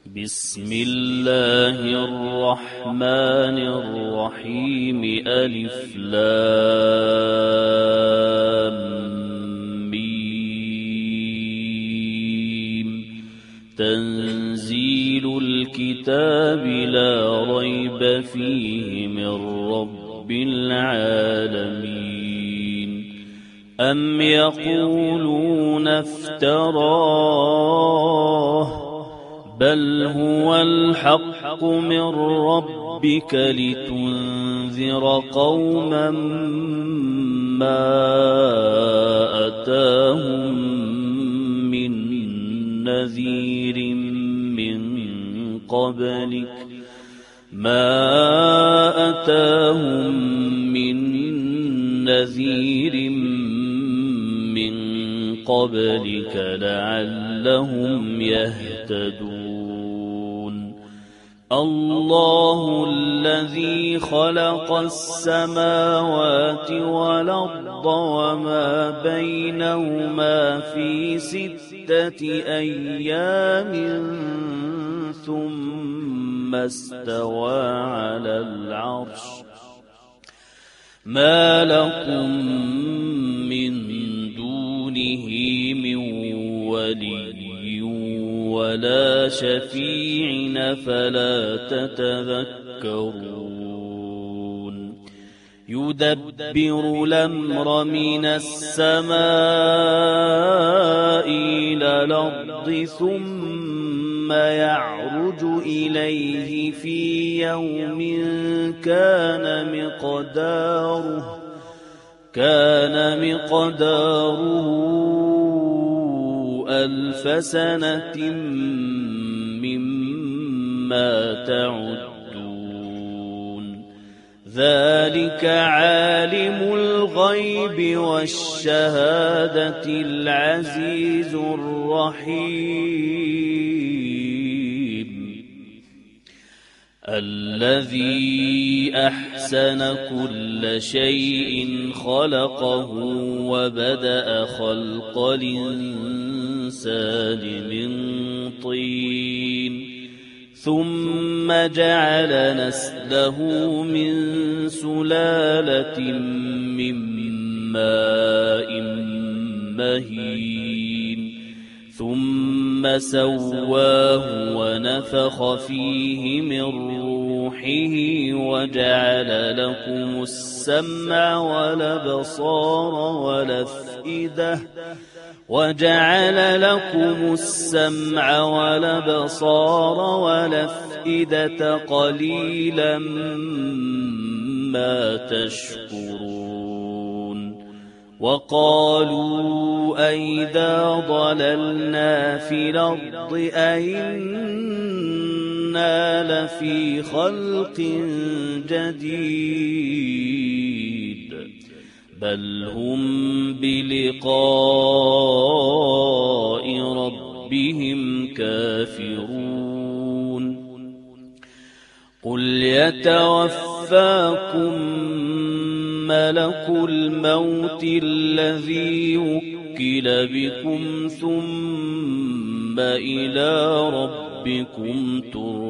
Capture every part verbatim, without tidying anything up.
بسم الله الرحمن الرحيم ألف لام ميم تنزيل الكتاب لا ريب فيه من رب العالمين أم يقولون افتراه بل هو الحق من ربك لتنذر قوما ما أتاهم من نذير من قبلك ما أتاهم من نذير من قبلك لعلهم يهتدون الله الذي خلق السماوات والأرض وما بينهما في ستة أيام ثم استوى على العرش ما لكم من دونه من ولي ولا شفيع فلا تتذكرون يدبر الأمر من السماء إلى الأرض ثم يعرج إليه في يوم كان مقداره كان مقداره ألف سنة مما تعدون ذلك عالم الغيب والشهادة العزيز الرحيم الذي أحسن كل شيء خلقه وبدأ خلق الإنسان من طين ثم جعل نسله من سلالة من ماء مهين ثم سواه ونفخ فيه من روحه وجعل لكم السمع والأبصار والأفئدة وجعل لكم السمع والأبصار والأفئدة قليلا ما تشكرون وقالوا أئذا ضللنا في الأرض أئنا لفي خلق جديد بل هم بلقاء ربهم كافرون قل يتوفاكم ملك الموت الذي وكل بكم ثم إلى ربكم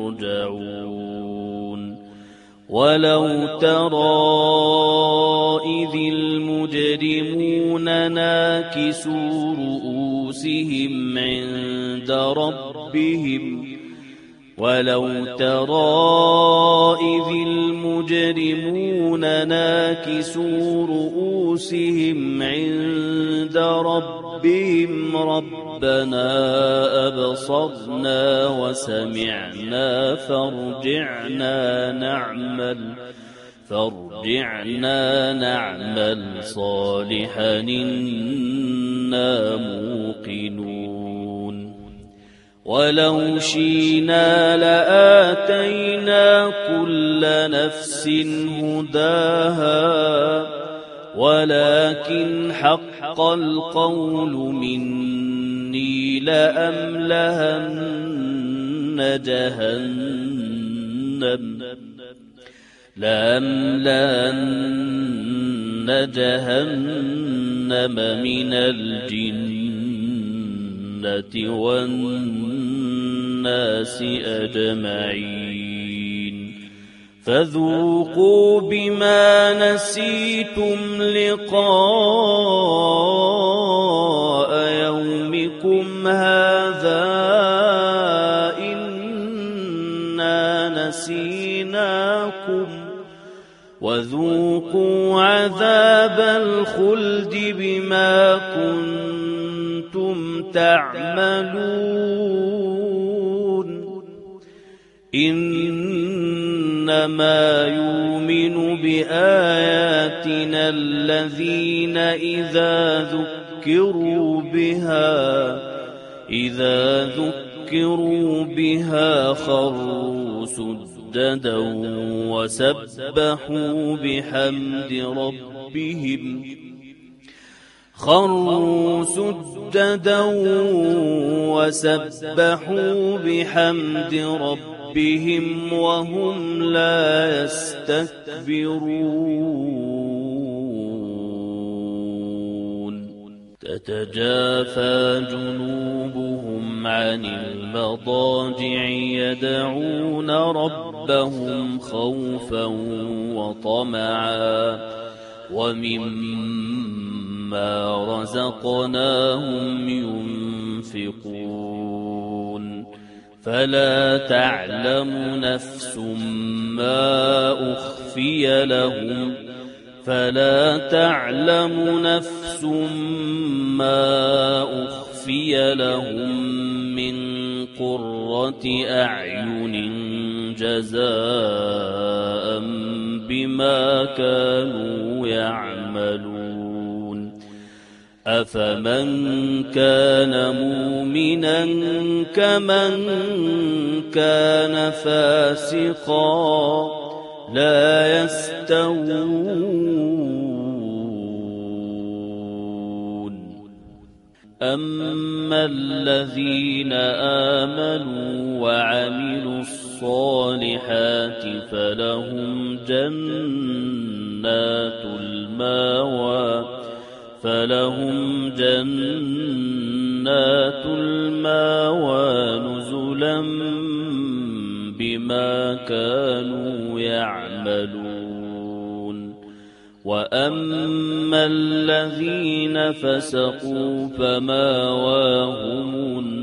ترجعون ولو ترى إذ المجرمون ناكسوا رؤوسهم عند ربهم ولو ترى إذ المجرمون ناكسوا رؤوسهم عند ربهم ربنا أبصرنا وسمعنا فارجعنا نعمل فارجعنا نعمل صالحا إنا موقنون ولو شئنا لآتينا كل نفس هداها ولكن حق القول مني لأملأن جهنم لأملأن جهنم من الجنة والناس الناس أجمعين فذوقوا بما نسيتم لقاء يومكم هذا إنا نسيناكم وذوقوا عذاب الخلد بما كنتم تعملون إنما يؤمن بآياتنا الذين إذا ذكروا بها إذا ذكروا بها خروا سجدا وسبحوا بحمد ربهم خروا سجدا وسبحوا بحمد ربهم وهم لا يستكبرون تتجافى جنوبهم عن المضاجع يدعون ربهم خوفا وطمعا ومما رزقناهم ينفقون فلا تعلم نفس ما أخفي لهم فلا تعلم نفس ما أخفي لهم من قرة أعين جزاء بما كانوا يعملون أفمن كان مؤمنا كمن كان فاسقا لا يستوون أما الذين آمنوا وعملوا الصالحات فلهم جنات المأوى فلهم جنات المأوى نزلا بما كانوا يعملون وأما الذين فسقوا فمأواهم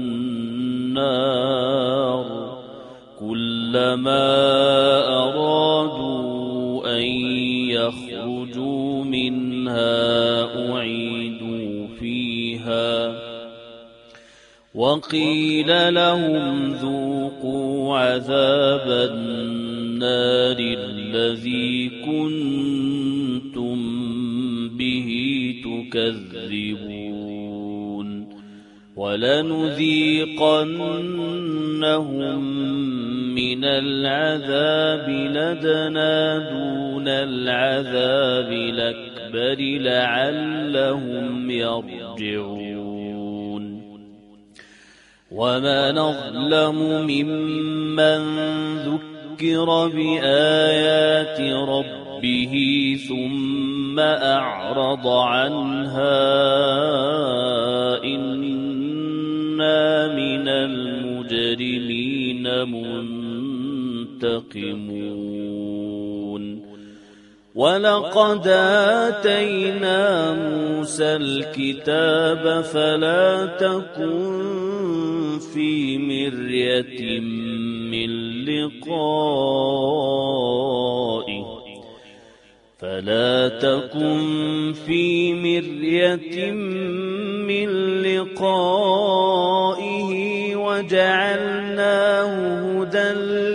النار كلما أرادوا أن يخرجوا منها أعيدوا فيها وقيل لهم ذوقوا عذاب النار الذي كنتم به تكذبون ولنذيقنهم من العذاب لدنا دون العذاب الأكبر لعلهم يرجعون وما نظلم ممن ذكر بآيات ربه ثم أعرض عنها إنا من المجرمين منتقمون ولقد آتينا موسى الكتاب فلا تكن في مرية من لقائه فلا تكن في مرية من لقائه وجعلناه هدى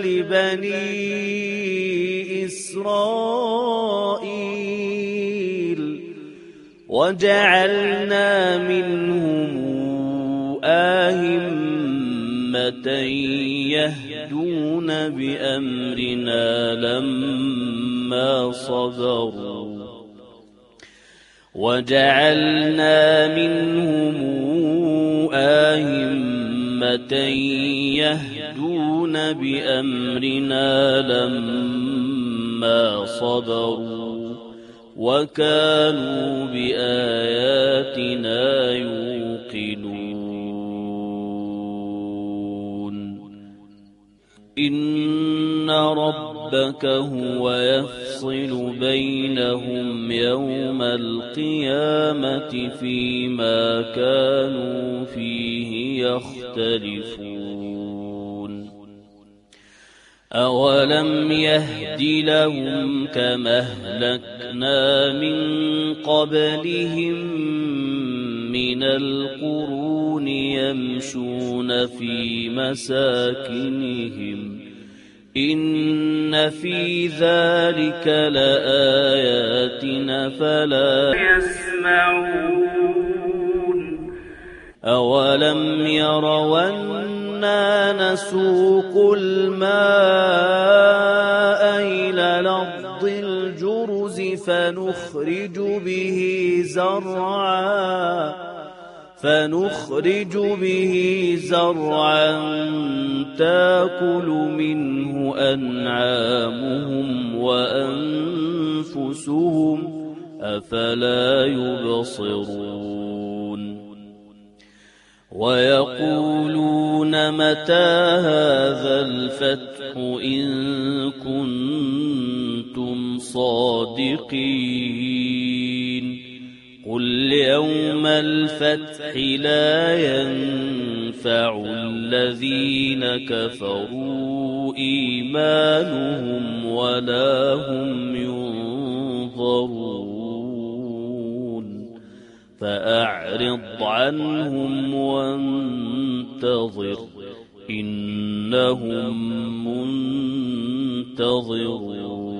لبني إسرائيل وجعلنا منهم أئمة يهدون بأمرنا لما صبروا وجعلنا منهم أئمة يهدون بأمرنا لما صبروا وكانوا بآياتنا يوقنون إن ربك هو يفصل بينهم يوم القيامة فيما كانوا فيه يختلفون أولم يهد لهم كما أهلكنا من قبلهم من القرون يمشون في مساكنهم إن في ذلك لآيات فلا يسمعون أولم يروا أنا نسوق الماء إلى الأرض الجرز فنخرج به زرعا فنخرج به زرعا تاكل منه أنعامهم وأنفسهم أفلا يبصرون ويقولون متى هذا الفتح إن كنتم صادقين قل يوم الفتح لا ينفع الذين كفروا إيمانهم ولا هم ينظرون فأعرض عنهم وانتظر إنهم منتظرون